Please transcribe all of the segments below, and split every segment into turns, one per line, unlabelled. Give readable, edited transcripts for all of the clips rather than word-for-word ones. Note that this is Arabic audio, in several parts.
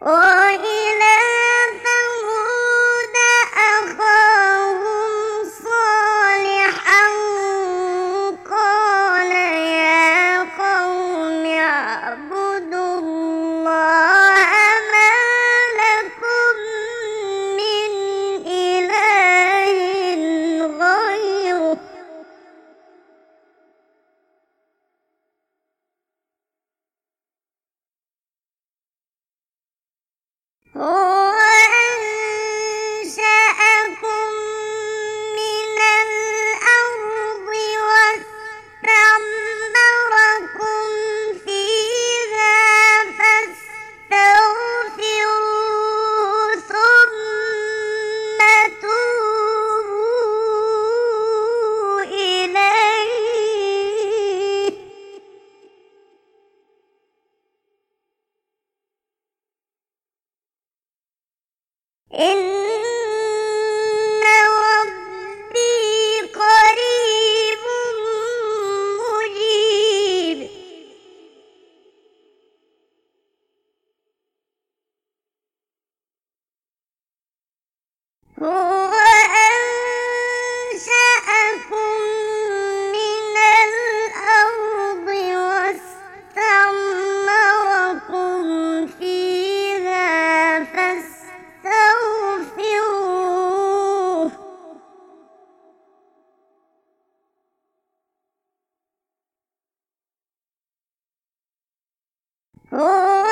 وإلى ثمود أخاهم صالحا قال يا قوم اعبدوا الله ما لكم من إله غيره هو أنشأكم من الأرض واستعمركم فيها فاستغفروه ثم توبوا إليه إن ربي قريب مجيب هو أنشأكم من الأرض واستعمركم فيها فاستغفروه هو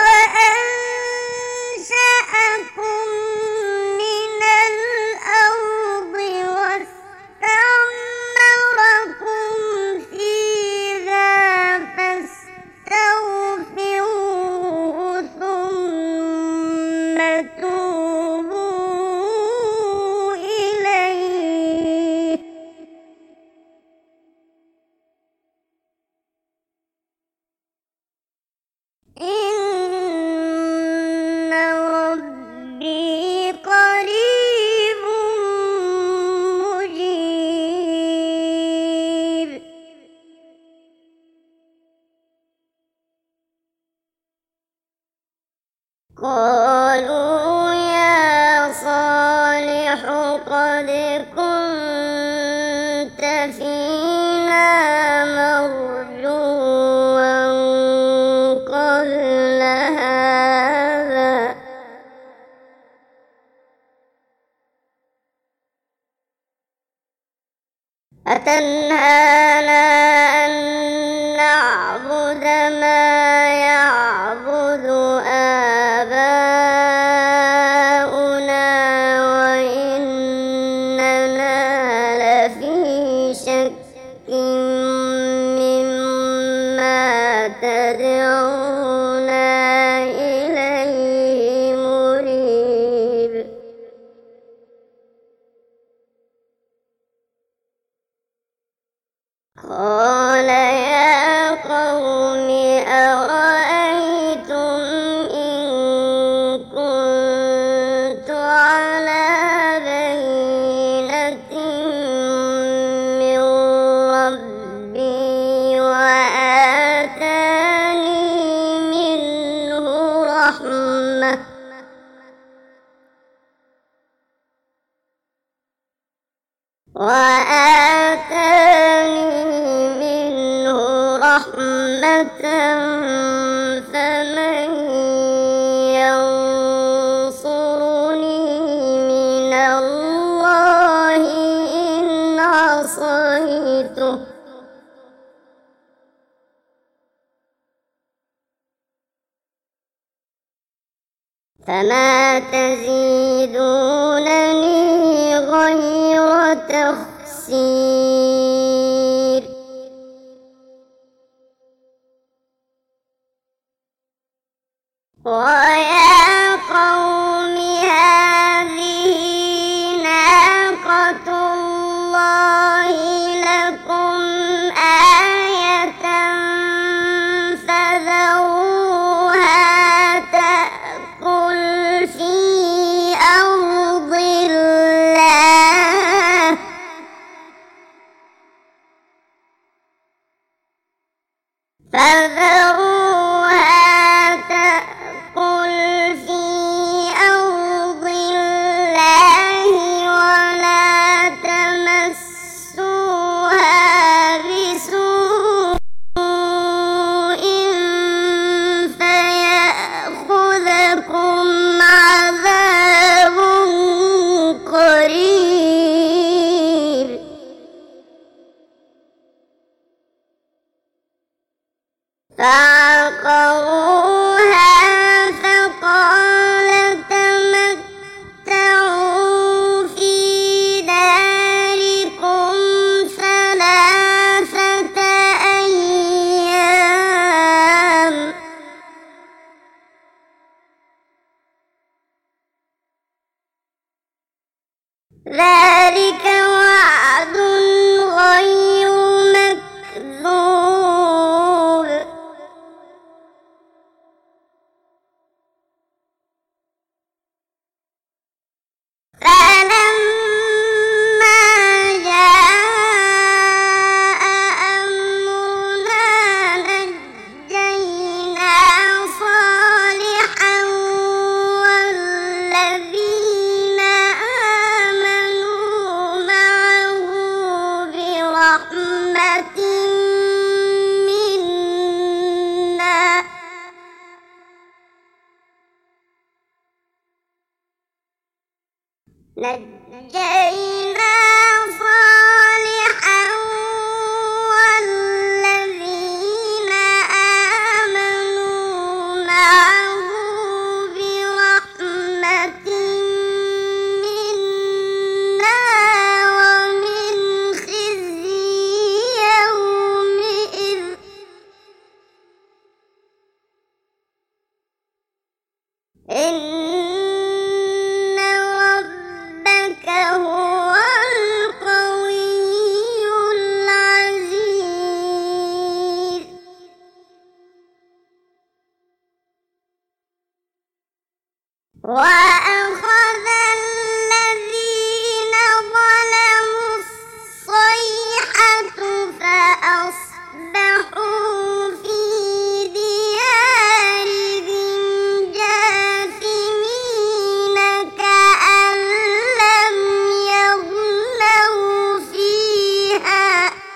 أنشأكم من الأرض واستعمركم فيها فاستغفروه ثم توبوا إليه إن ربي قريب مجيب قالوا يا صالح قد كنت فينا مرجوا قبل هذا أتنهانا أن نعبد ما يعبد آباؤنا وإننا لفي شك مما تدعونا إليه مريب قال يا قوم أرأيتم إن كنت على بينة من ربي وآتاني منه رحمة فمن ينصرني من الله إن عصيته فما تزيدونني غير تخسير ويا قوم هذه ناقة الله لكم آية فذروها تأكل في أرض الله فذروها تأكل ذلك وعد غير مكذوب فلما جاء أمرنا نجينا صالحا والذين آمنوا معه برحمة منا نجينا صالحا والذين آمنوا معه برحمة منا ومن خزي يومئذ إن ربك هو القوي العزيز وأخذ الذين ظلموا الصيحة فأصبحوا في ديارهم جاثمين كأن لم يغنوا فيها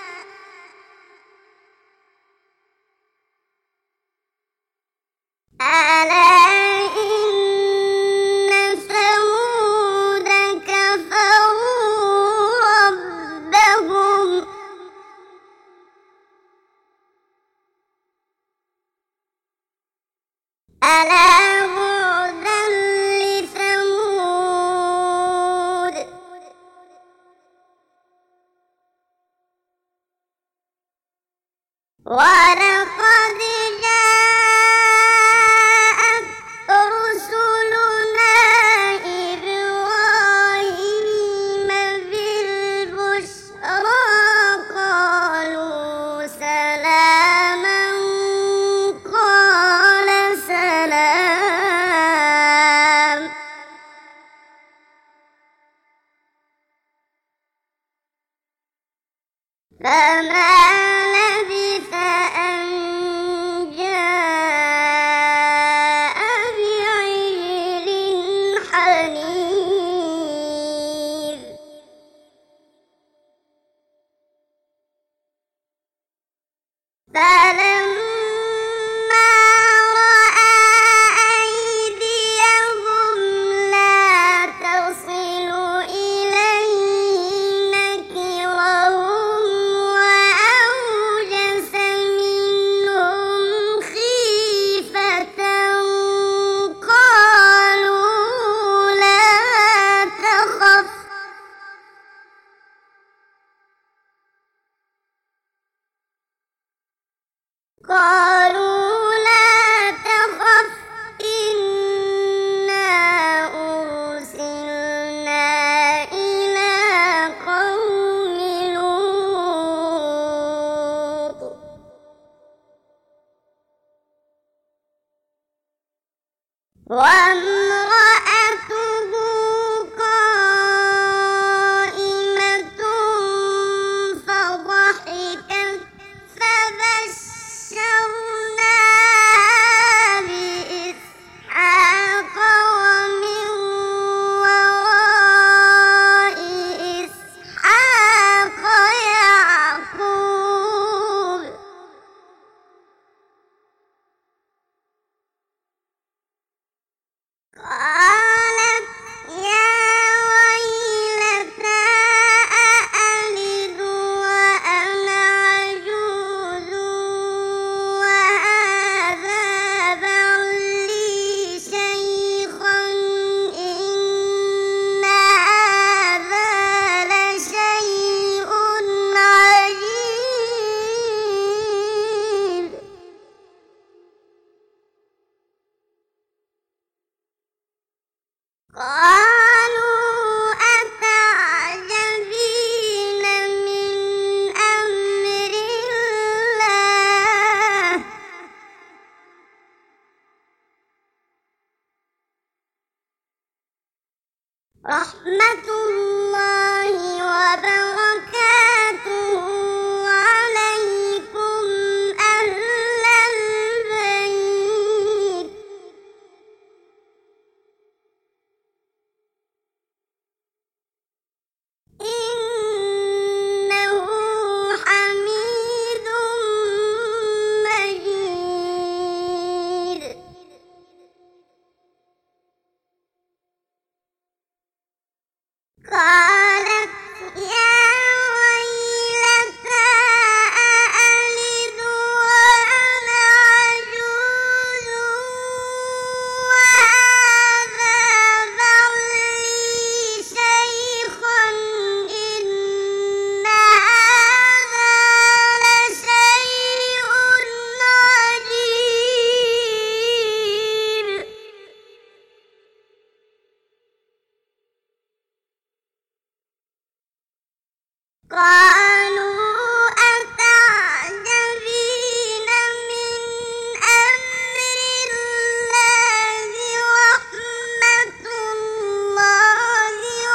ألا إن ثمود كفروا ربهم ألا بعدا لثمود ولقد جاءت رسلنا إبراهيم بالبشرى قالوا سلاما قال سلام فما لبث أن جاء بعجل حنيذ فلما رأى أيديهم لا تصل إليه نكرهم وأوجس منهم خيفة قالوا لا تخف إنا أرسلنا إلى قوم لوط وامرأته قائمة فضحكت فبشرناها بإسحاق ومن وراء إسحاق يعقوب قالت يا ويلتى أألد وأنا عجوز وهذا بعلي شيخا إن هذا لشيء عجيب قالوا أتعجبين رحمة الله وبركاته عليكم أهل البيت. إنه حميد مجيد. قالت يا ويلتى أألد وأنا عجوز وهذا بعلي شيخا إن هذا لشيء عجيب. قالوا أتعجبين من أمر الله رحمة الله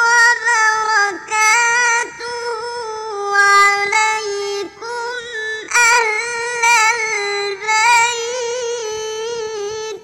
وبركاته عليكم أهل البيت.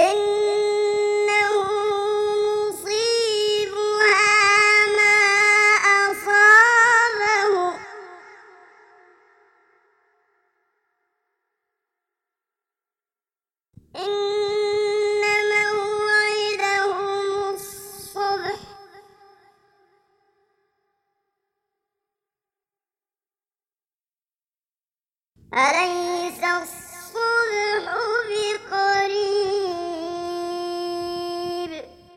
إنه مصيبها ما أصابه إن موعدهم الصبح أليس الصبح بقريب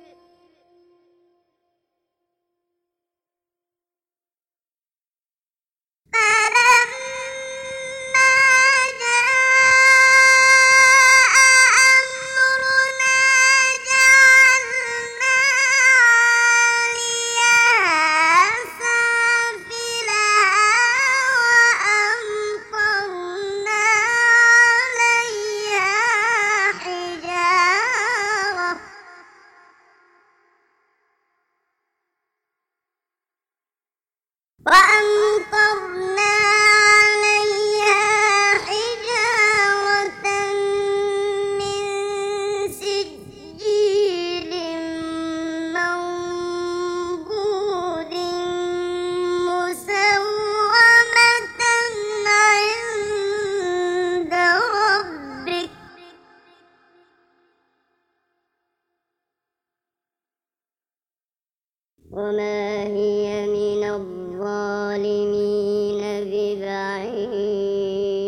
فلما جاء أمرنا جعلنا عاليها سافلها وأمطرنا عليها حجارة من سجيل منضود مسومة عند ربك وما هي من الظالمين ببعيد